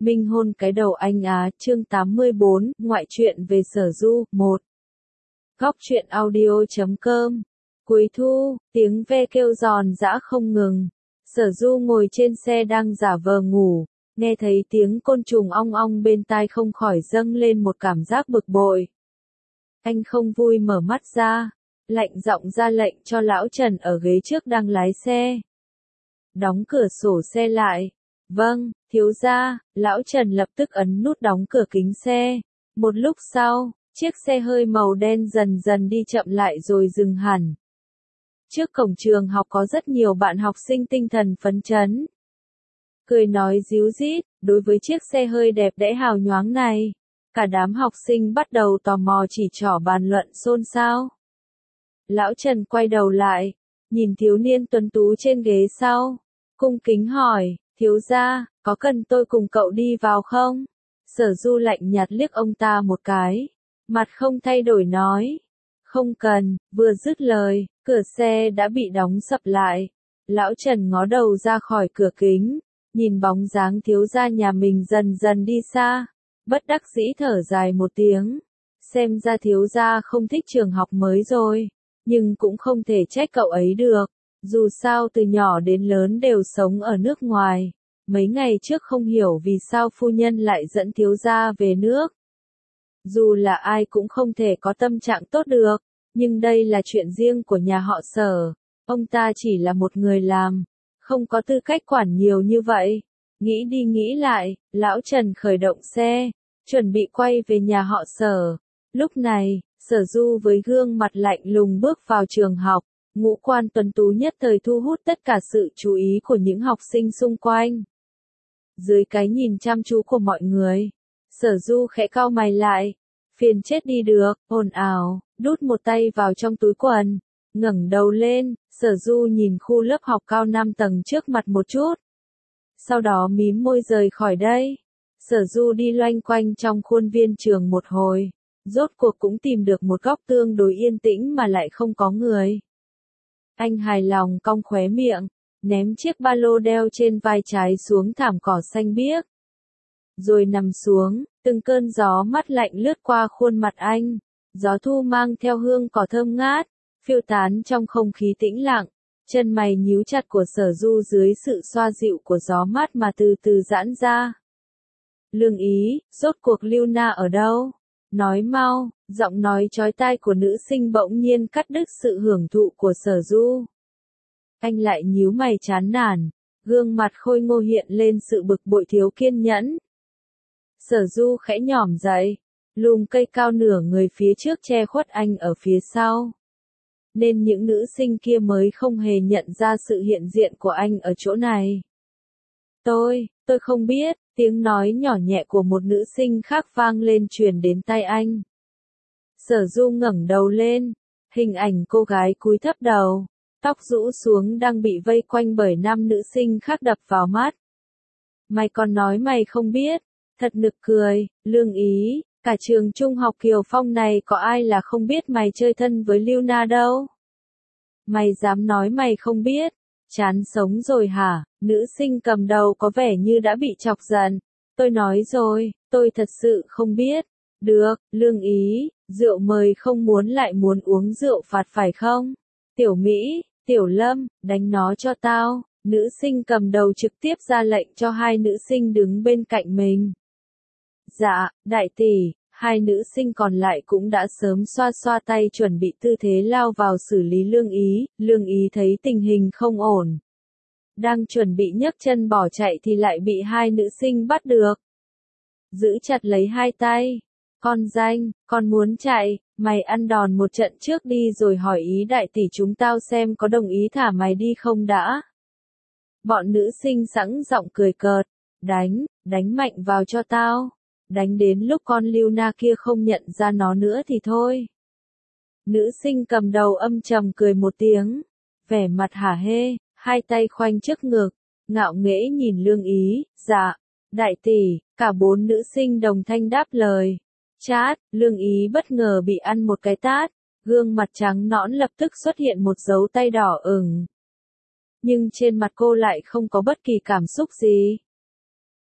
Minh hôn cái đầu anh á, chương 84, ngoại truyện về Sở Du, 1. Góc truyện audio.com. Cuối thu, tiếng ve kêu giòn giã không ngừng. Sở Du ngồi trên xe đang giả vờ ngủ, nghe thấy tiếng côn trùng ong ong bên tai không khỏi dâng lên một cảm giác bực bội. Anh không vui mở mắt ra, lạnh giọng ra lệnh cho lão Trần ở ghế trước đang lái xe. Đóng cửa sổ xe lại. Vâng, thiếu gia. Lão Trần lập tức ấn nút đóng cửa kính xe. Một lúc sau, chiếc xe hơi màu đen dần dần đi chậm lại rồi dừng hẳn. Trước cổng trường học có rất nhiều bạn học sinh tinh thần phấn chấn. Cười nói ríu rít, đối với chiếc xe hơi đẹp đẽ hào nhoáng này. Cả đám học sinh bắt đầu tò mò chỉ trỏ bàn luận xôn xao. Lão Trần quay đầu lại, nhìn thiếu niên tuấn tú trên ghế sau, cung kính hỏi, thiếu gia, có cần tôi cùng cậu đi vào không? Sở Du lạnh nhạt liếc ông ta một cái, mặt không thay đổi nói, không cần. Vừa dứt lời, cửa xe đã bị đóng sập lại. Lão Trần ngó đầu ra khỏi cửa kính, nhìn bóng dáng thiếu gia nhà mình dần dần đi xa, bất đắc dĩ thở dài một tiếng. Xem ra thiếu gia không thích trường học mới rồi, nhưng cũng không thể trách cậu ấy được. Dù sao từ nhỏ đến lớn đều sống ở nước ngoài. Mấy ngày trước không hiểu vì sao phu nhân lại dẫn thiếu gia về nước. Dù là ai cũng không thể có tâm trạng tốt được, nhưng đây là chuyện riêng của nhà họ Sở. Ông ta chỉ là một người làm, không có tư cách quản nhiều như vậy. Nghĩ đi nghĩ lại, lão Trần khởi động xe, chuẩn bị quay về nhà họ Sở. Lúc này, Sở Du với gương mặt lạnh lùng bước vào trường học. Ngũ quan tuấn tú nhất thời thu hút tất cả sự chú ý của những học sinh xung quanh. Dưới cái nhìn chăm chú của mọi người, Sở Du khẽ cau mày lại. Phiền chết đi được, ồn ào, đút một tay vào trong túi quần, ngẩng đầu lên, Sở Du nhìn khu lớp học cao 5 tầng trước mặt một chút. Sau đó mím môi rời khỏi đây. Sở Du đi loanh quanh trong khuôn viên trường một hồi, rốt cuộc cũng tìm được một góc tương đối yên tĩnh mà lại không có người. Anh hài lòng cong khóe miệng, ném chiếc ba lô đeo trên vai trái xuống thảm cỏ xanh biếc. Rồi nằm xuống, từng cơn gió mát lạnh lướt qua khuôn mặt anh. Gió thu mang theo hương cỏ thơm ngát, phiêu tán trong không khí tĩnh lặng. Chân mày nhíu chặt của Sở Du dưới sự xoa dịu của gió mát mà từ từ giãn ra. Lương Ý, rốt cuộc Lưu Na ở đâu? Nói mau. Giọng nói chói tai của nữ sinh bỗng nhiên cắt đứt sự hưởng thụ của Sở Du. Anh lại nhíu mày chán nản, gương mặt khôi ngô hiện lên sự bực bội thiếu kiên nhẫn. Sở Du khẽ nhỏm dậy, lùm cây cao nửa người phía trước che khuất anh ở phía sau. Nên những nữ sinh kia mới không hề nhận ra sự hiện diện của anh ở chỗ này. Tôi không biết, tiếng nói nhỏ nhẹ của một nữ sinh khác vang lên truyền đến tai anh. Sở Du ngẩng đầu lên, hình ảnh cô gái cúi thấp đầu, tóc rũ xuống đang bị vây quanh bởi 5 nữ sinh khác đập vào mắt. Mày còn nói mày không biết, thật nực cười. Lương Ý, cả trường trung học Kiều Phong này có ai là không biết mày chơi thân với Lưu Na đâu. Mày dám nói mày không biết, chán sống rồi hả? Nữ sinh cầm đầu có vẻ như đã bị chọc giận. Tôi nói rồi, tôi thật sự không biết. Được, Lương Ý, rượu mời không muốn lại muốn uống rượu phạt phải không? Tiểu Mỹ, Tiểu Lâm, đánh nó cho tao. Nữ sinh cầm đầu trực tiếp ra lệnh cho hai nữ sinh đứng bên cạnh mình. Dạ, đại tỷ. Hai nữ sinh còn lại cũng đã sớm xoa xoa tay chuẩn bị tư thế lao vào xử lý Lương Ý. Lương Ý thấy tình hình không ổn, đang chuẩn bị nhấc chân bỏ chạy thì lại bị hai nữ sinh bắt được. Giữ chặt lấy hai tay. Con danh, con muốn chạy, mày ăn đòn một trận trước đi rồi hỏi ý đại tỷ chúng tao xem có đồng ý thả mày đi không đã. Bọn nữ sinh sẵn giọng cười cợt, đánh mạnh vào cho tao. Đánh đến lúc con Lưu Na kia không nhận ra nó nữa thì thôi. Nữ sinh cầm đầu âm trầm cười một tiếng, vẻ mặt hả hê, hai tay khoanh trước ngực, ngạo nghễ nhìn Lương Ý. Dạ, đại tỷ. Cả 4 nữ sinh đồng thanh đáp lời. Chát, Lương Ý bất ngờ bị ăn một cái tát, gương mặt trắng nõn lập tức xuất hiện một dấu tay đỏ ửng. Nhưng trên mặt cô lại không có bất kỳ cảm xúc gì.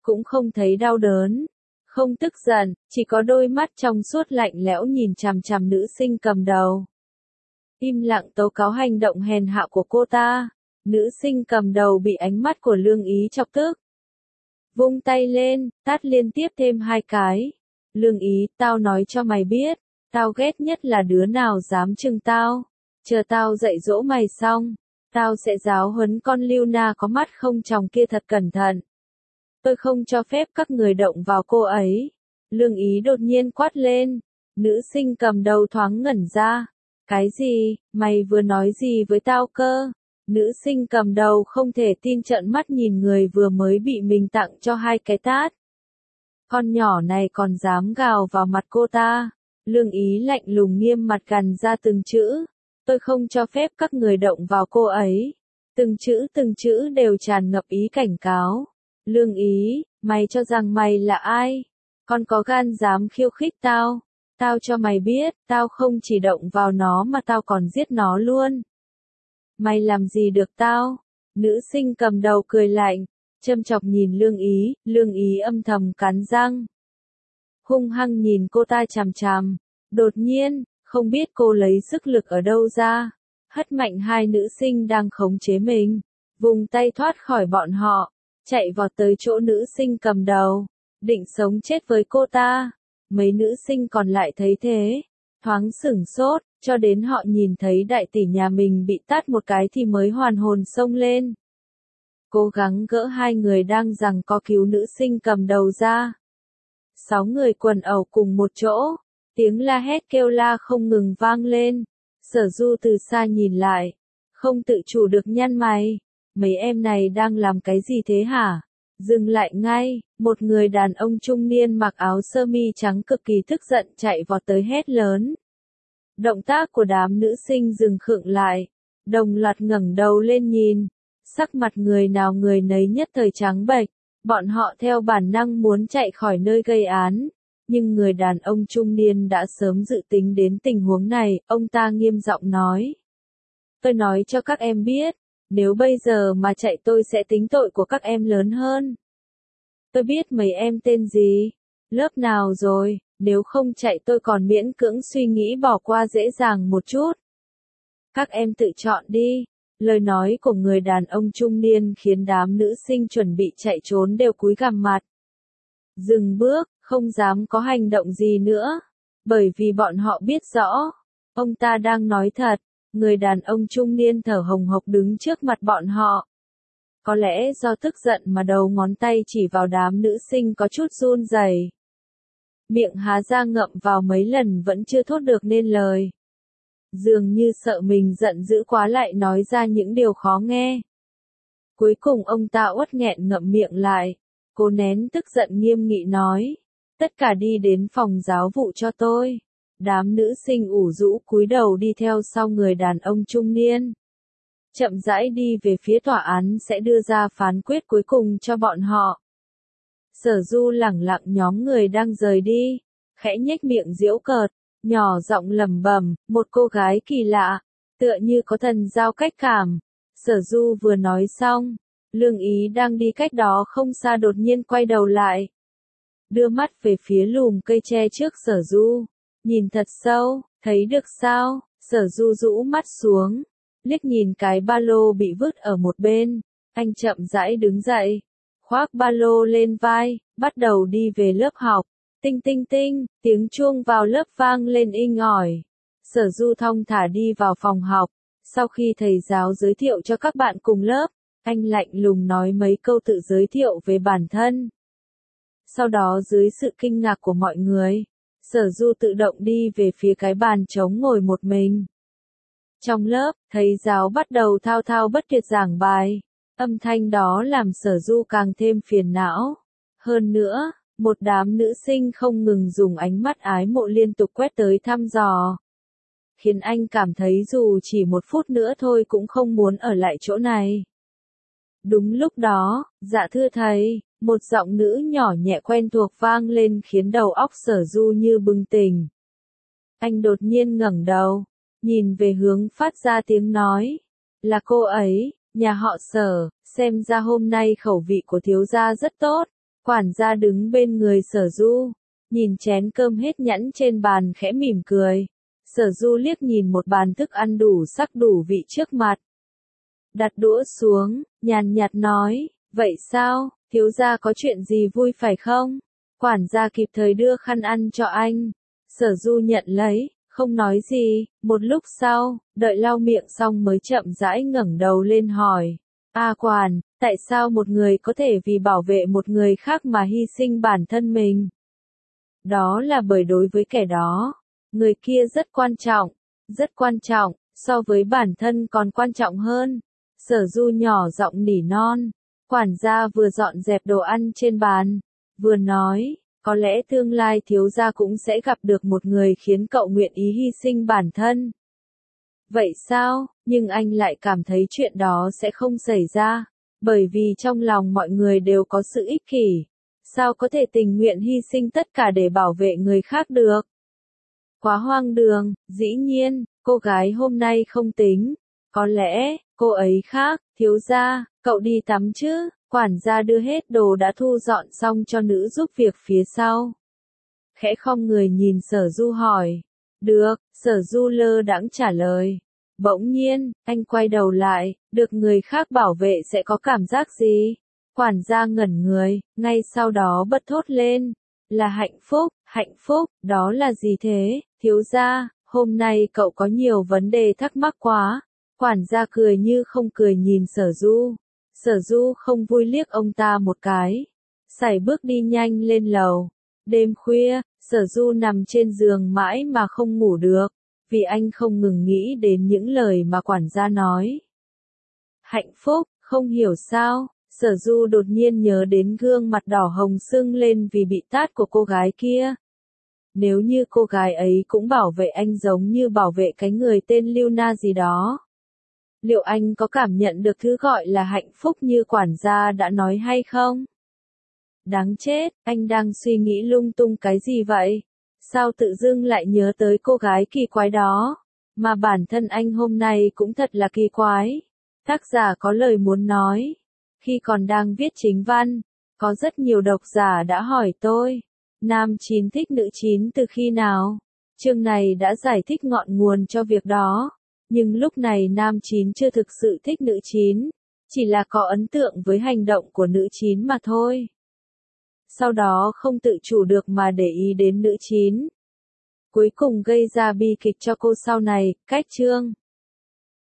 cũng không thấy đau đớn, không tức giận, chỉ có đôi mắt trong suốt lạnh lẽo nhìn chằm chằm nữ sinh cầm đầu. Im lặng tố cáo hành động hèn hạ của cô ta. Nữ sinh cầm đầu bị ánh mắt của Lương Ý chọc tức. Vung tay lên, tát liên tiếp thêm 2 cái. Lương Ý, tao nói cho mày biết, tao ghét nhất là đứa nào dám chừng tao. Chờ tao dạy dỗ mày xong, tao sẽ giáo huấn con Lưu Na có mắt không tròng kia thật cẩn thận. Tôi không cho phép các người động vào cô ấy. Lương Ý đột nhiên quát lên. Nữ sinh cầm đầu thoáng ngẩn ra. Cái gì, mày vừa nói gì với tao cơ? Nữ sinh cầm đầu không thể tin trợn mắt nhìn người vừa mới bị mình tặng cho 2 cái tát. Con nhỏ này còn dám gào vào mặt cô ta. Lương Ý lạnh lùng nghiêm mặt gằn ra từng chữ. Tôi không cho phép các người động vào cô ấy. Từng chữ đều tràn ngập ý cảnh cáo. Lương Ý, mày cho rằng mày là ai? Con có gan dám khiêu khích tao? Tao cho mày biết, tao không chỉ động vào nó mà tao còn giết nó luôn. Mày làm gì được tao? Nữ sinh cầm đầu cười lạnh, châm chọc nhìn Lương Ý âm thầm cắn răng. Hung hăng nhìn cô ta chằm chằm, đột nhiên, không biết cô lấy sức lực ở đâu ra, hất mạnh 2 nữ sinh đang khống chế mình, vùng tay thoát khỏi bọn họ, chạy vọt tới chỗ nữ sinh cầm đầu, định sống chết với cô ta. Mấy nữ sinh còn lại thấy thế, thoáng sửng sốt, cho đến họ nhìn thấy đại tỷ nhà mình bị tát một cái thì mới hoàn hồn xông lên. Cố gắng gỡ 2 người đang giằng co cứu nữ sinh cầm đầu ra. 6 người quần ẩu cùng một chỗ, tiếng la hét kêu la không ngừng vang lên. Sở Du từ xa nhìn lại, không tự chủ được nhăn mày. Mấy em này đang làm cái gì thế hả? Dừng lại ngay, một người đàn ông trung niên mặc áo sơ mi trắng cực kỳ tức giận chạy vọt tới hét lớn. Động tác của đám nữ sinh dừng khựng lại, đồng loạt ngẩng đầu lên nhìn, sắc mặt người nào người nấy nhất thời trắng bệch, bọn họ theo bản năng muốn chạy khỏi nơi gây án, nhưng người đàn ông trung niên đã sớm dự tính đến tình huống này, ông ta nghiêm giọng nói. Tôi nói cho các em biết, nếu bây giờ mà chạy tôi sẽ tính tội của các em lớn hơn. Tôi biết mấy em tên gì, lớp nào rồi, nếu không chạy tôi còn miễn cưỡng suy nghĩ bỏ qua dễ dàng một chút. Các em tự chọn đi. Lời nói của người đàn ông trung niên khiến đám nữ sinh chuẩn bị chạy trốn đều cúi gằm mặt. Dừng bước, không dám có hành động gì nữa, bởi vì bọn họ biết rõ, ông ta đang nói thật. Người đàn ông trung niên thở hồng hộc đứng trước mặt bọn họ. Có lẽ do tức giận mà đầu ngón tay chỉ vào đám nữ sinh có chút run rẩy. Miệng há ra ngậm vào mấy lần vẫn chưa thốt được nên lời. Dường như sợ mình giận dữ quá lại nói ra những điều khó nghe. Cuối cùng ông ta uất nghẹn ngậm miệng lại, cố nén tức giận nghiêm nghị nói. Tất cả đi đến phòng giáo vụ cho tôi. Đám nữ sinh ủ rũ cúi đầu đi theo sau người đàn ông trung niên. Chậm rãi đi về phía tòa án sẽ đưa ra phán quyết cuối cùng cho bọn họ. Sở Du lẳng lặng nhóm người đang rời đi, khẽ nhếch miệng giễu cợt, nhỏ giọng lẩm bẩm, một cô gái kỳ lạ, tựa như có thần giao cách cảm. Sở Du vừa nói xong, Lương Ý đang đi cách đó không xa đột nhiên quay đầu lại. Đưa mắt về phía lùm cây tre trước Sở Du, nhìn thật sâu, thấy được sao? Sở Du rũ mắt xuống, liếc nhìn cái ba lô bị vứt ở một bên, anh chậm rãi đứng dậy, khoác ba lô lên vai, bắt đầu đi về lớp học. Tinh tinh tinh, tiếng chuông vào lớp vang lên inh ỏi. Sở Du thong thả đi vào phòng học, sau khi thầy giáo giới thiệu cho các bạn cùng lớp, anh lạnh lùng nói mấy câu tự giới thiệu về bản thân. Sau đó dưới sự kinh ngạc của mọi người, Sở Du tự động đi về phía cái bàn trống ngồi một mình. Trong lớp, thầy giáo bắt đầu thao thao bất tuyệt giảng bài, âm thanh đó làm Sở Du càng thêm phiền não. Hơn nữa, một đám nữ sinh không ngừng dùng ánh mắt ái mộ liên tục quét tới thăm dò, khiến anh cảm thấy dù chỉ một phút nữa thôi cũng không muốn ở lại chỗ này. Đúng lúc đó, dạ thưa thầy, một giọng nữ nhỏ nhẹ quen thuộc vang lên khiến đầu óc Sở Du như bừng tỉnh. Anh đột nhiên ngẩng đầu, nhìn về hướng phát ra tiếng nói. Là cô ấy, nhà họ Sở, xem ra hôm nay khẩu vị của thiếu gia rất tốt. Quản gia đứng bên người Sở Du, nhìn chén cơm hết nhẵn trên bàn khẽ mỉm cười. Sở Du liếc nhìn một bàn thức ăn đủ sắc đủ vị trước mặt. Đặt đũa xuống, nhàn nhạt nói, vậy sao, thiếu gia có chuyện gì vui phải không? Quản gia kịp thời đưa khăn ăn cho anh. Sở Du nhận lấy, không nói gì, một lúc sau, đợi lau miệng xong mới chậm rãi ngẩng đầu lên hỏi. Quản, tại sao một người có thể vì bảo vệ một người khác mà hy sinh bản thân mình? Đó là bởi đối với kẻ đó, người kia rất quan trọng, so với bản thân còn quan trọng hơn. Sở Du nhỏ giọng nỉ non. Quản gia vừa dọn dẹp đồ ăn trên bàn, vừa nói, có lẽ tương lai thiếu gia cũng sẽ gặp được một người khiến cậu nguyện ý hy sinh bản thân. Vậy sao, nhưng anh lại cảm thấy chuyện đó sẽ không xảy ra, bởi vì trong lòng mọi người đều có sự ích kỷ. Sao có thể tình nguyện hy sinh tất cả để bảo vệ người khác được? Quá hoang đường, dĩ nhiên, cô gái hôm nay không tính. Có lẽ, cô ấy khác, thiếu gia, cậu đi tắm chứ? Quản gia đưa hết đồ đã thu dọn xong cho nữ giúp việc phía sau. Khẽ khom người nhìn Sở Du hỏi. Được, Sở Du lơ đãng trả lời. Bỗng nhiên, anh quay đầu lại, được người khác bảo vệ sẽ có cảm giác gì? Quản gia ngẩn người, ngay sau đó bật thốt lên. Là hạnh phúc, đó là gì thế, thiếu gia, hôm nay cậu có nhiều vấn đề thắc mắc quá. Quản gia cười như không cười nhìn Sở Du. Sở Du không vui liếc ông ta một cái. Sải bước đi nhanh lên lầu. Đêm khuya, Sở Du nằm trên giường mãi mà không ngủ được, vì anh không ngừng nghĩ đến những lời mà quản gia nói. Hạnh phúc, không hiểu sao, Sở Du đột nhiên nhớ đến gương mặt đỏ hồng sưng lên vì bị tát của cô gái kia. Nếu như cô gái ấy cũng bảo vệ anh giống như bảo vệ cái người tên Luna gì đó, liệu anh có cảm nhận được thứ gọi là hạnh phúc như quản gia đã nói hay không? Đáng chết, anh đang suy nghĩ lung tung cái gì vậy? Sao tự dưng lại nhớ tới cô gái kỳ quái đó? Mà bản thân anh hôm nay cũng thật là kỳ quái. Tác giả có lời muốn nói. Khi còn đang viết chính văn, có rất nhiều độc giả đã hỏi tôi, nam 9 thích nữ 9 từ khi nào? Chương này đã giải thích ngọn nguồn cho việc đó. Nhưng lúc này nam 9 chưa thực sự thích nữ 9, chỉ là có ấn tượng với hành động của nữ 9 mà thôi. Sau đó không tự chủ được mà để ý đến nữ 9. Cuối cùng gây ra bi kịch cho cô sau này, cách chương.